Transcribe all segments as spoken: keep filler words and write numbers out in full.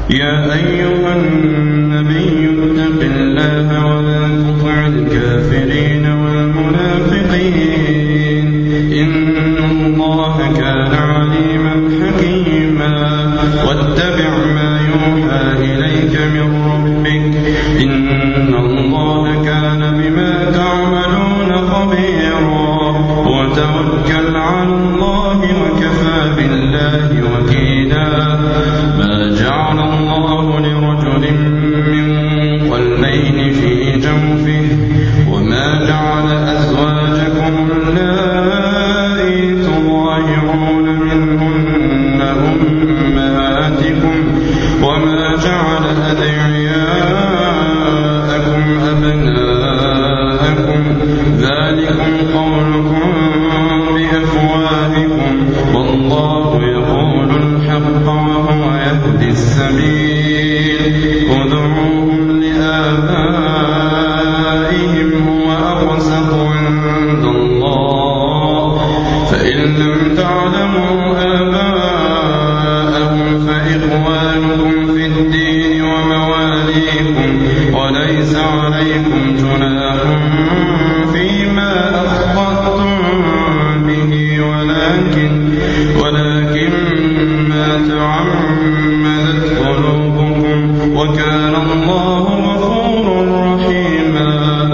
يا أيها النبي اتق الله ولا تطع الكافرين والمنافقين إن الله كان عليما حكيما واتبع ما يوحى إليك من ربك إن الله كان بما تعملون خبيرا وتوكل على الله وكفى بالله وكيلا ما جعل الله لرجل من قلبين في جوفه وما جعل أزواجكم اللائي تظاهرون منهن أمهاتكم وما جعل أدعياءكم أبناءكم ذلكم قولكم بأفواهكم والله يقول الحق وهو يهدي السبيل ادعوهم لآبائهم هو أقسط عند الله فإن لم تعلموا آباءهم فإخوانكم في الدين ومواليكم وليس عليكم جناح فيما أخطأتم به ولكن ولكن ما تعمدت قلوبكم وكان الله غفورا رحيما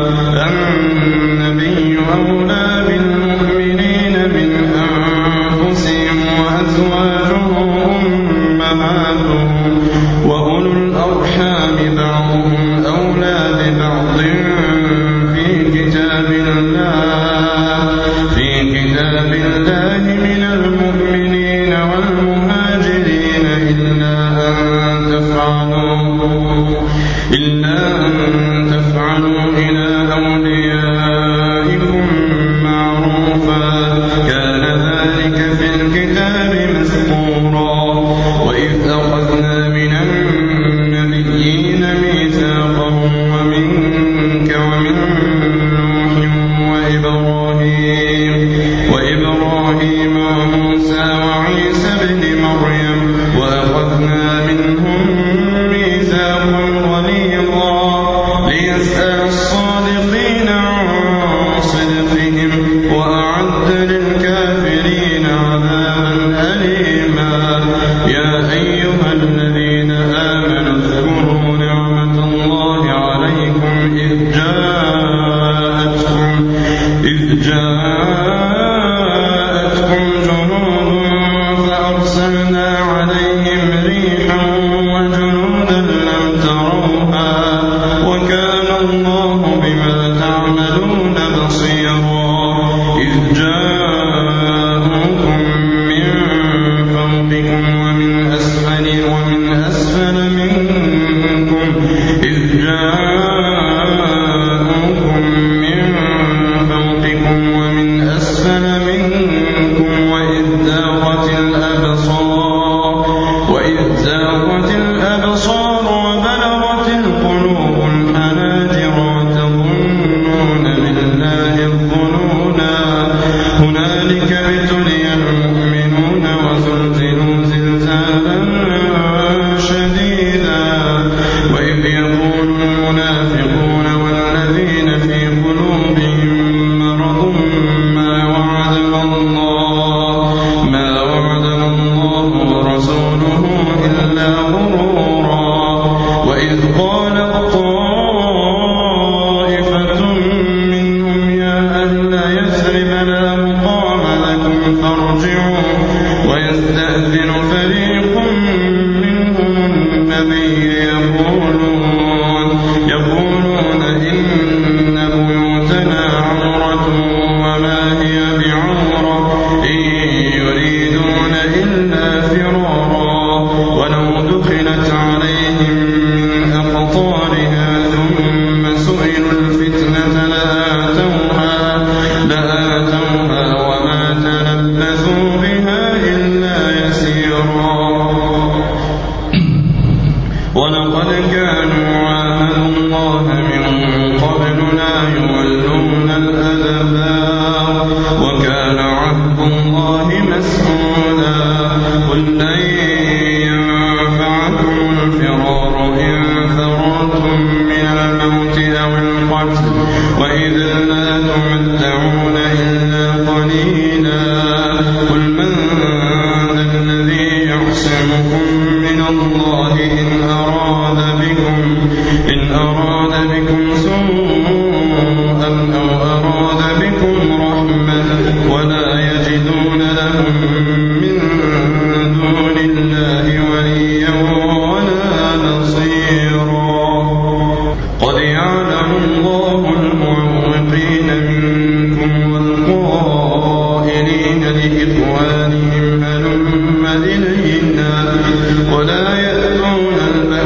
النبي أولى بالمؤمنين من أنفسهم وأزواجه أمهاتهم وأولو الأرحام بعضهم أولى ببعض في كتاب الله في كتاب الله من المؤمنين والمهاجرين إلا أن تفعلوا إلا أن تفعلوا إلى أوليائكم معروفا كان ذلك في الكتاب مسطورا وإذ أخذنا من النبيين ميثاقهم ومنك ومن نوح وإبراهيم وإبراهيم وموسى وعيسى ابن مريم وأخذنا منهم ميثاقا غليظا ليسأل الصادقين عن صدقهم وأعد للكافرين عذابا أليما يا أيها الذين آمنوا اذكروا نعمة الله عليكم إذ جاءتكم إذ جاءتكم جنود فأرسلنا عليهم ريحا وجنودا لم تروها وكان الله بما تعملون بصيرا إذ جاءوكم من فوقكم ومن أسفل ومن أسفل منكم إذ جاءوكم من فوقكم ومن أسفل منكم وإذ زاغت الأبصار وإذ زاغت الأبصار وبلغت القلوب الحناجر وتظنون بالله الظنونا هنالك ابتلي المؤمنون وزلزلوا زلزالا شديدا وإذ يقول المنافقون والذين في قلوبهم مرض ما وعدنا الله ما وعدنا الله ورسوله إلا غرورا وإذ قالت طائفة منهم يا أهل يثرب لا مقام لكم فارجعوا ويستأذن فريق منهم النبي يقولون يقولون إن بيوتنا عورة وما هي بعورة إن يريدون إلا فرارا ولو دخلت عليهم من أقطارها ثم سئلوا الفتنة لآتوها لآتوها وما تلبثوا بها إلا يسيرا ولقد كانوا عاهدوا الله من قبل لا يولون الأدبار وكان عهد الله مسؤولا قل لن ينفعكم الفرار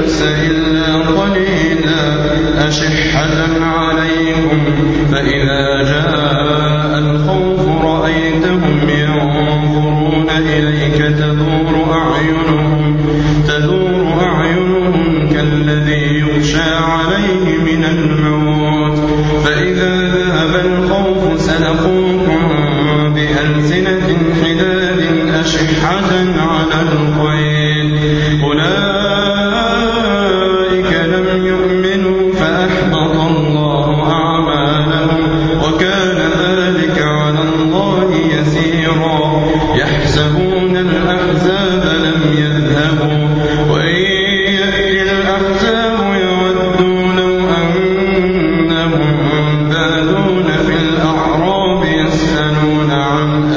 الإنس إلا قليلا أشحة عليكم فإذا جاء الخوف رأيتهم ينظرون إليك تدور أعينهم تدور أعينهم كالذي يغشى عليه من الموت فإذا ذهب الخوف سلقوكم بألسنة حداد أشحة على الخير أولئك لم يؤمنوا فأحبط الله أعمالهم وكان ذلك على الله يسيرا يحسبون الأحزاب لم يذهبوا وإن يأتي الأحزاب يودوا لو أنهم بادون في الأعراب يسألون عن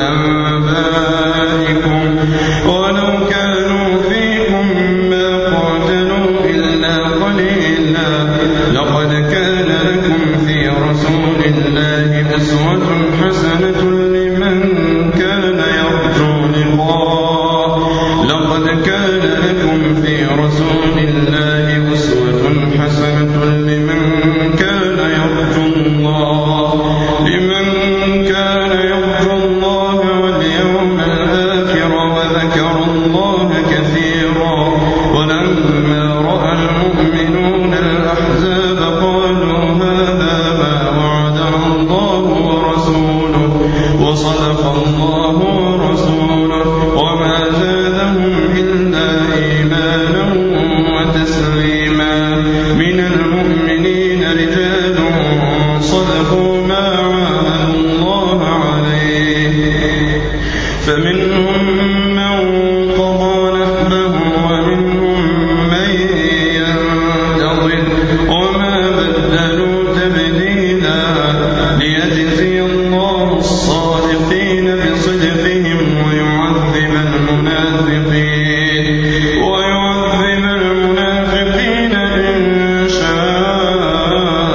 أنبائكم ولو كانوا فيكم ما قاتلوا إلا قليلا لقد كان لكم في رسول الله أسوة حسنة لمن كان يرجو لقاء لقد كان لكم في رسول الله أسوة حسنة لمن كان يرجو الله لمن كان يرجو الله واليوم الآخر وذكر الله كثيرا ولما رأى المؤمنون الأحزاب قالوا هذا ما وعدنا الله ورسوله وصدق الله ورسوله وما زادهم إلا إيمانا وتسليما من المؤمنين رجال صدقوا ما عاهدوا الله عليه فمنهم من قضى نحبه ومنهم من ينتظر وما بدلوا تبديلا ليجزي الله الصادقين بصدقهم ويعذب المنافقين ويعذب المنافقين إن شاء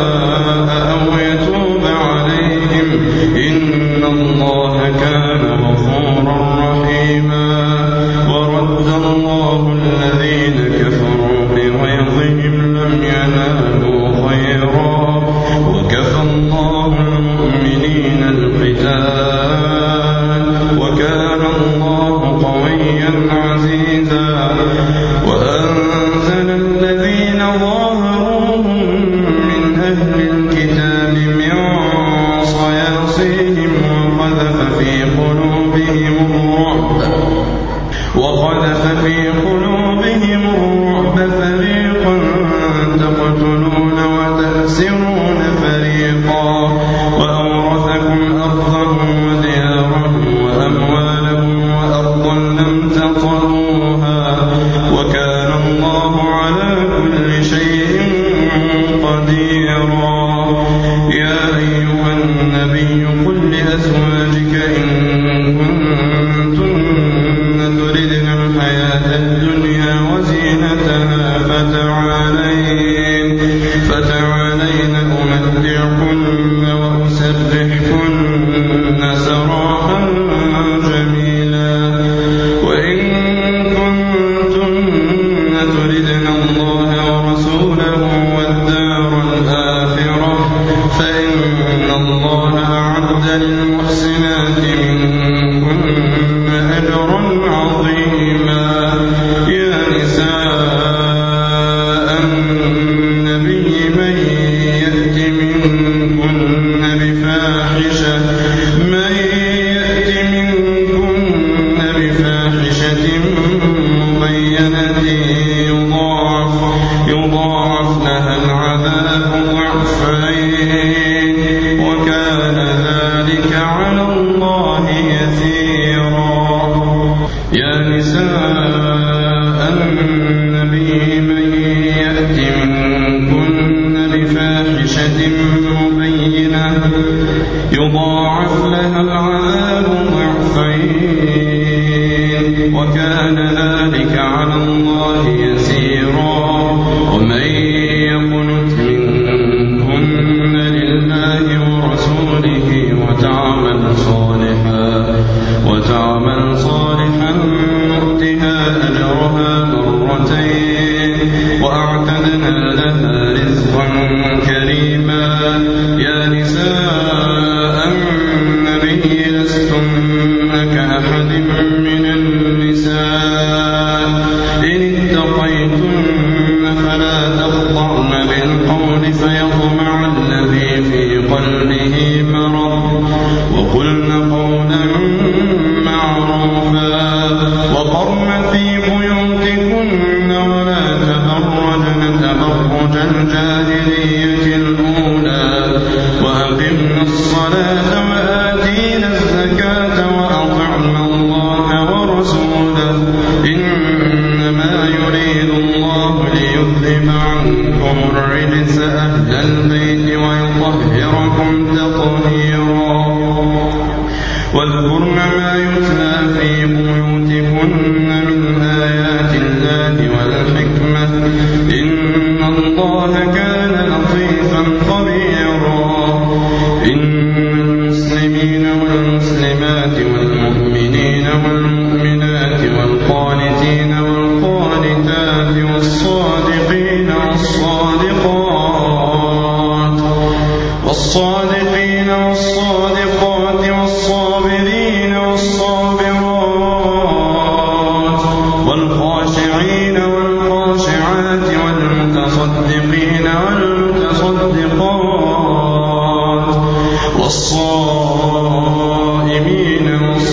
أو يتوب عليهم إن الله كان غفورا رحيما ورد الله الذين كفروا بغيظهم لم ينالوا خيرا وكفى الله المؤمنين القتال وكان الله قويا عزيزا وأنزل الذين ظاهروهم من أهل الكتاب من صياصيهم وقذف في قلوبهم الرعب وقذف في قلوبهم الرعب فريقا تقتلون وتأسرون فريقا وأورثكم أرضهم وديارهم وأموالهم وأرضا لم تطروها وكان الله على كل شيء قديرا يا أيها النبي قل لأزواجك إن كنتن تردن الحياة الدنيا وزينتها فتعالين فتعالين أمتعكن وأسرحكن سراحا جميلا وإن كنتن تردن الله ورسوله والدار الآخرة فإن الله أعد للمحسنات منكن أجرا عظيما يا نساء النبي من يأت منكن بفاحشة من يأت منكن بفاحشة مبينة يضاعف يضاعف لها العذاب ضعفين وكان ذلك على الله يسيرا يا نساء النبي من يأت منكن بفاحشة مبينة يضاعف لها العذاب ضعفين وكان ذلك على الله يسيرا ومن يقنت منكن لله ورسوله وتعمل صالحا وتعمل صالحا نؤتها أجرها مرتين وأعلم عرج الجاهلية الأولى وأقمنا الصلاة وآتينا الزكاة وأطعنا الله ورسوله إنما يريد الله ليذهب عنكم الرجس أهل البيت ويطهركم تطهيرا واذكرن ما يتلى في بيوتكن من آيات الله والحكمة إن الله كان لطيفا خبيرا إن المسلمين والمسلمات والمؤمنين والمؤمنات والقانتين والقانتات والصادقين والصادقات والصادقين والصادقات والصابرين والصابرات والخاشعين والخاشعات والمتصدقين والمتصدقات والصائمين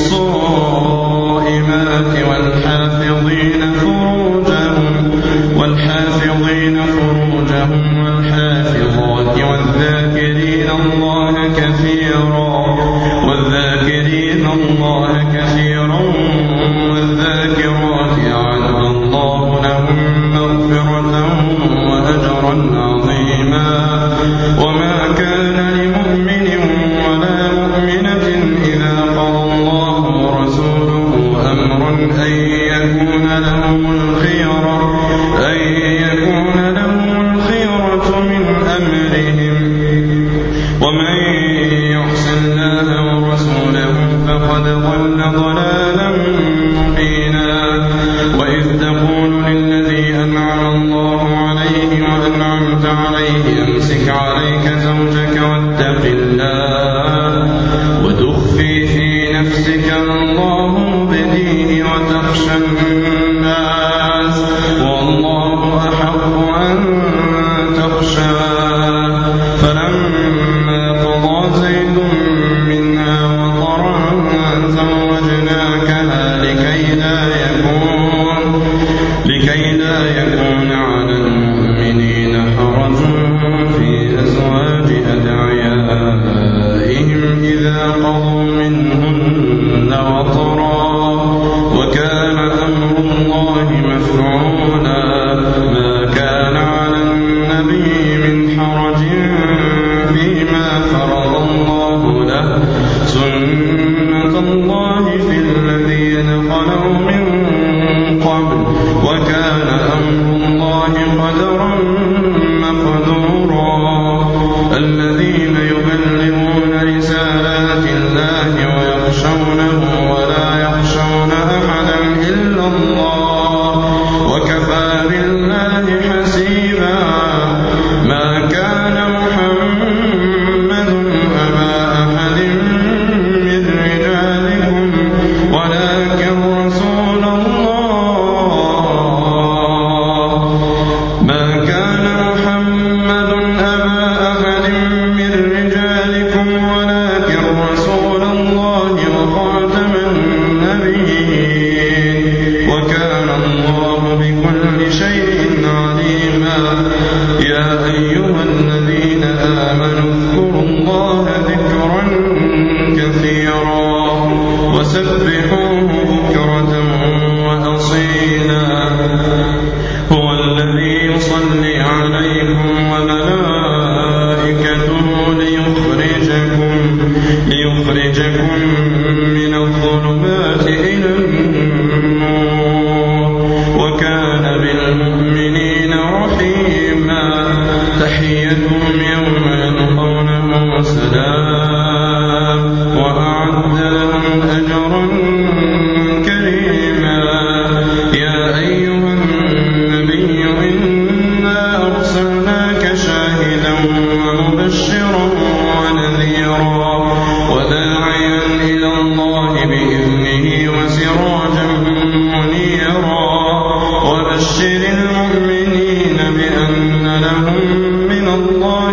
والصائمات والحافظين فروجهم والحافظين فروجهم والحافظات والذاكرين الله كثيرا والذاكرين الله كثيرا والذاكرات أعد الله لهم مغفرة وأجرا عظيما وما كان لمؤمن ولا مؤمنة إذا قضى الله ورسوله أمرا أن يكون لهم الخيرة أن يكون لهم الخيرة من أمرهم ومن يعص الله ورسوله فقد ضل ضلالا مبينا وإذ تقول للذي أنعم الله عليه وأنعمت عليه أمسك عليك زوجك واتق الله وتخفي في نفسك الله مبديه وتخشى الناس والله أحق أن تخشاه فلما قضى زيد منها وطرا زوجناكها لكي لا يكون لكي لا يكون على المؤمنين حرج في أزواج أدعيائهم إذا قضوا منهن وطرا وكان أمر الله مفعولا ما كان على النبي من حرج فيما فرض الله له سنة الله في الذين خلوا من قبل وكان أمر الله قدرا مقدورا الذين يبلغون رسالات الله ويخشونه ولا يخشون أحدا إلا الله وكفى بالله حسيبا ما كان محمد أبا أحد من رجالكم ولكن رسول الله ما كان محمد أبا أحد من رجالكم ولكن رسول الله وخاتم النبيين وكان الله بكل شيء عليما يا أيها الذين آمنوا اذكروا الله ذكرا كثيرا وسبحوه بكرة وأصيلا هو الذي يصلي عليكم وملائكته ليخرجكم ليخرجكم من الظلمات إلى النور وكان بالمؤمنين رحيما تحيتهم يوم يلقونه سلام وأعد لهم أجرا كريما يا أيها النبي إنا أرسلناك شاهدا ومبشرا ونذيرا وداعيا إلى الله بإذنه وسراجا منيرا وبشر المؤمنين بأن لهم من الله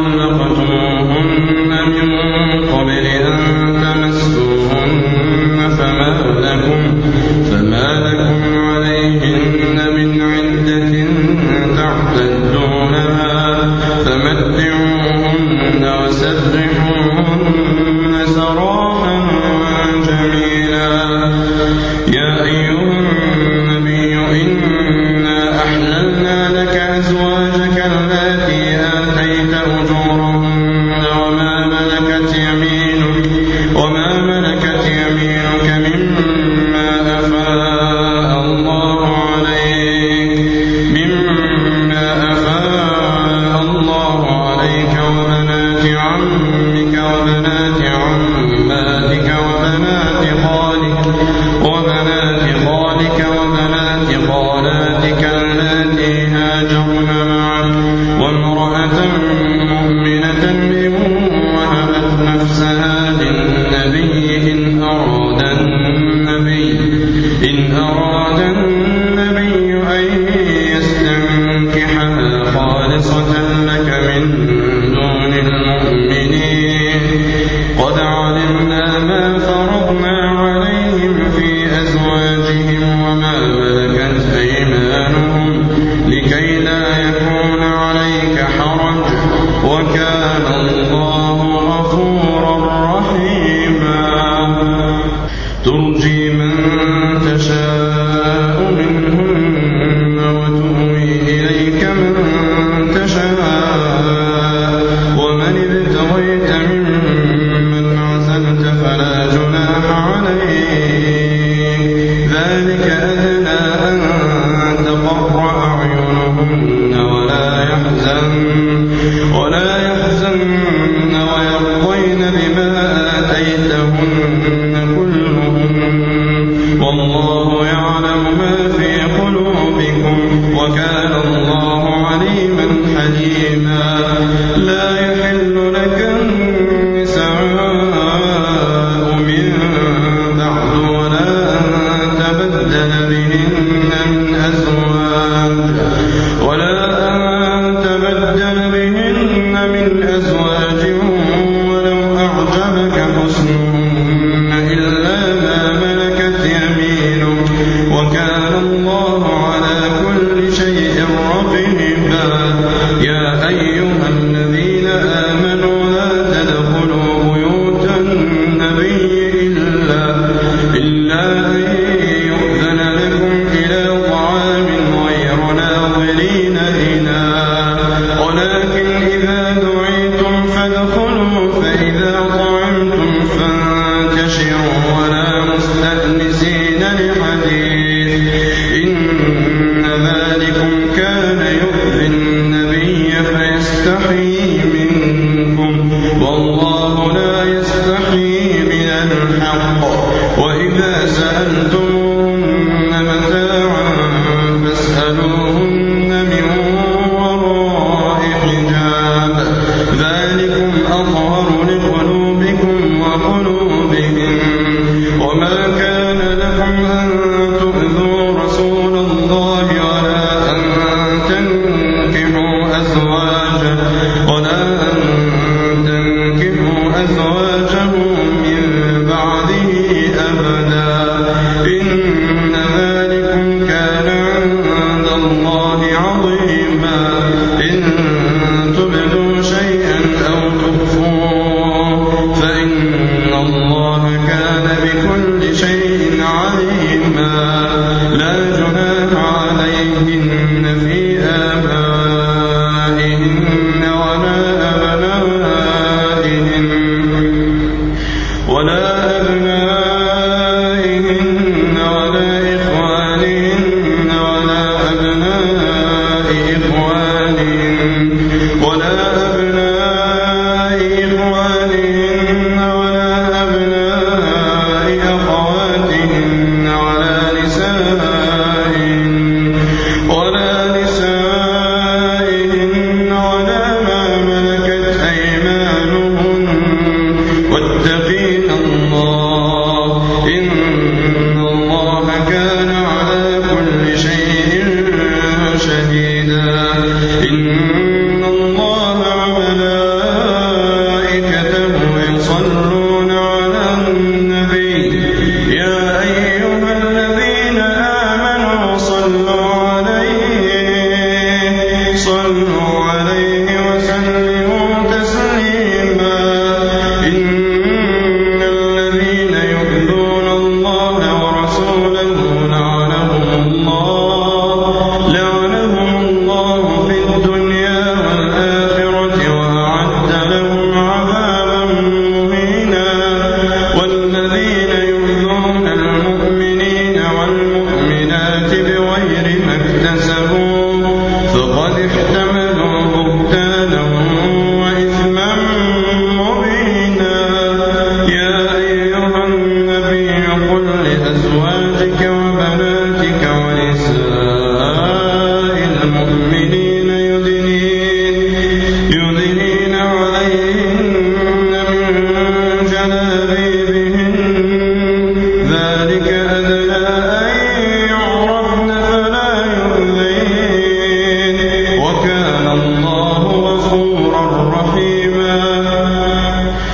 طلقتموهن من قبل أن تمسوهن فما لكم, فما لكم عليهن من عدة تعتدونها فمتعوهن وسرحوهن سراحا جميلا. يا أيها النبي إنا أحللنا لك أزواجك اللاتي آتيت أجورهن وما ملكت يمينك وما ملكت يمينك مما أفاء الله عليك مما أفاء الله عليك وبنات عمك وبنات عماتك وبنات خالك وبنات خالك وبنات خالاتك اللاتي هاجرن معك وامرأة مؤمنة إن وهبت نفسها للنبي إن أراد النبي إن أراد النبي أن يستنكحها خالصة لك من دون المؤمنين. قد علمنا ما فرضنا عليهم في أزواجهم وما ملكت أيمانهم لكي لا يكون عليك حرج وكان الله غفورا رحيما. ترجي من تشاء منهن وتؤوي إليك من تشاء ومن ابتغيت ممن عزلت فلا جناح عليك ذلك أدنى أن تقر أعينهن ولا يحزن ولا يحزن ويرضين بما آتيتهن كلهن والله يعلم ما في قلوبكم وكان الله عليما حليما. لا يحل لك النساء من بعد ولا أن تبدل بهن من أزواج ولا أن تبدل بهن من أزواج ولو أعجبك حسنهن إلا ما ملكت يمينك وكان الله على كل شيء رقيبا. يا أيها الذين آمنوا لا تدخلوا بيوت النبي إلا إلا أن يؤذن لكم إلى طعام غير ناظرين إناء ولكن إذا دعيتم فادخلوا فإذا طعمتم فانتشروا ولا مستأنسين لحديث إن ذلكم كان يؤذي النبي فيستحيي منكم والله لا يستحيي من الحق. وإذا سألتموهن متاعا فاسألوهن من وراء حجاب ذلكم أطهر لقلوبكم وقلوبهم. وما كان لكم أن تؤذوا رسول الله ولا أن تنكحوا أزواجه ولا أن تنكحوا أزواجه من بعده أبدا إن ذلكم كان عند الله عظيما. إن تبدوا شيئا أو تخفوه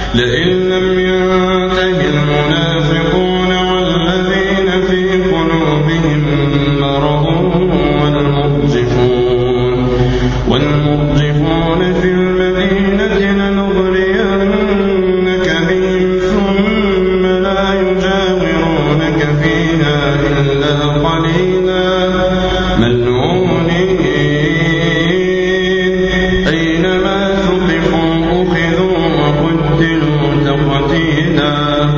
لئن لم ينته المنافقون والذين في قلوبهم مرض والمرجفون والمرجفون في المدينة لنغرينك بهم ثم لا يجاورونك فيها إلا قليلا ملعونين أينما ثقفوا أخذوا وقتلوا تقتيلا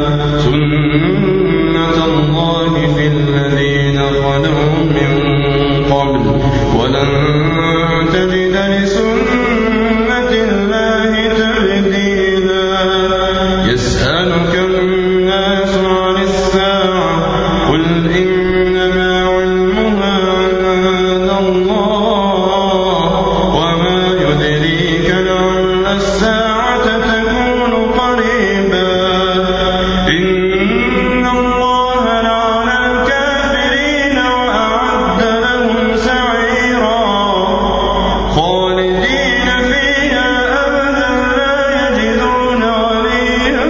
سنة الله في الذين خلوا من قبل ولن تجد لسنة الله تبديلا يسألك الناس عن الساعة قل إنما علمها عند الله وما يدريك لعل الساعة تكون قريبا إن الله لعن الكافرين وأعد لهم سعيرا خالدين فيها أبدا لا يجدون وليا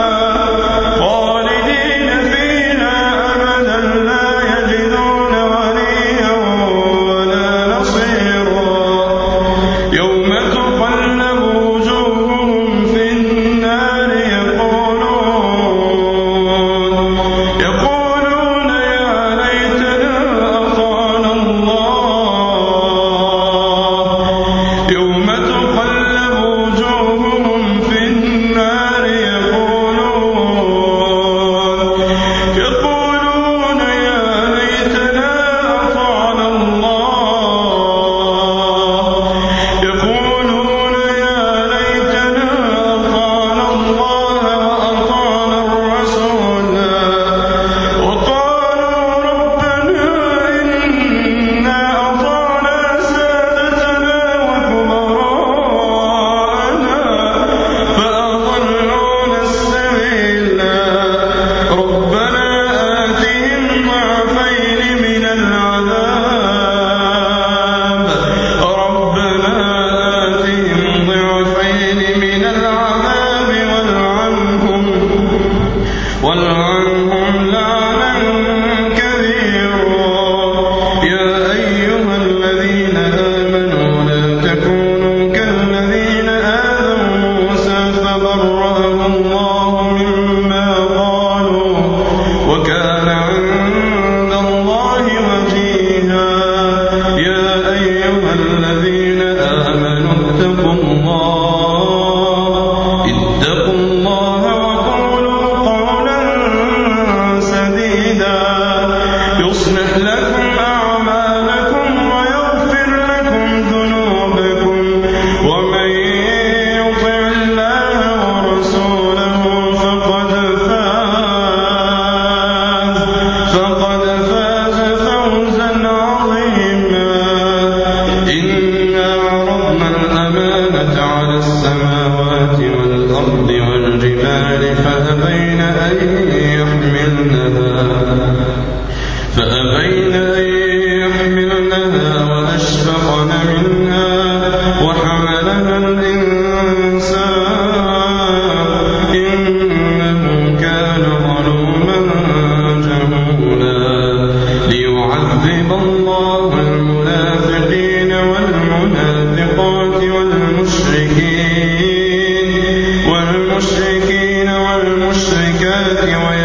خالدين فيها أبدا لا يجدون وليا ولا نصيرا يوم تقلب وجوههم في النار يقولون يقولون يا ليتنا أطعنا الله يوم تقلب وجوههم في النار يقولون يقولون يا ليتنا أطعنا الله يقولون يا ليتنا أطعنا الله وأطعنا الرسولا وقالوا ربنا إنا أطعنا سادتنا وكبراءنا فأضلونا السبيلا ربنا آتهم ضعفين من العذاب ربنا آتهم ضعفين من العذاب والعنهم والعنهم لعنا كبيرا يا أيها الذين آمنوا لا تكونوا كالذين آذوا موسى فبرأه الله مما قالوا وكان عند الله وجيها يا أيها الذين آمنوا اتقوا الله اتقوا الله وقولوا قولا سديدا يصلح لكم أعمالكم ويغفر لكم ذنوبكم ومن يطع الله ورسوله فقد فاز فقد فاز فوزا عظيما إنا عرضنا الأمانة على السماوات والأرض والجبال فأبين أن يحملنها فأبين أن يحملنها وأشفقن منها وحملها الإنسان إنه كان ظلوما جهولا ليعذب الله المنافقين والمنافقات والمشركين والمشركين والمشركات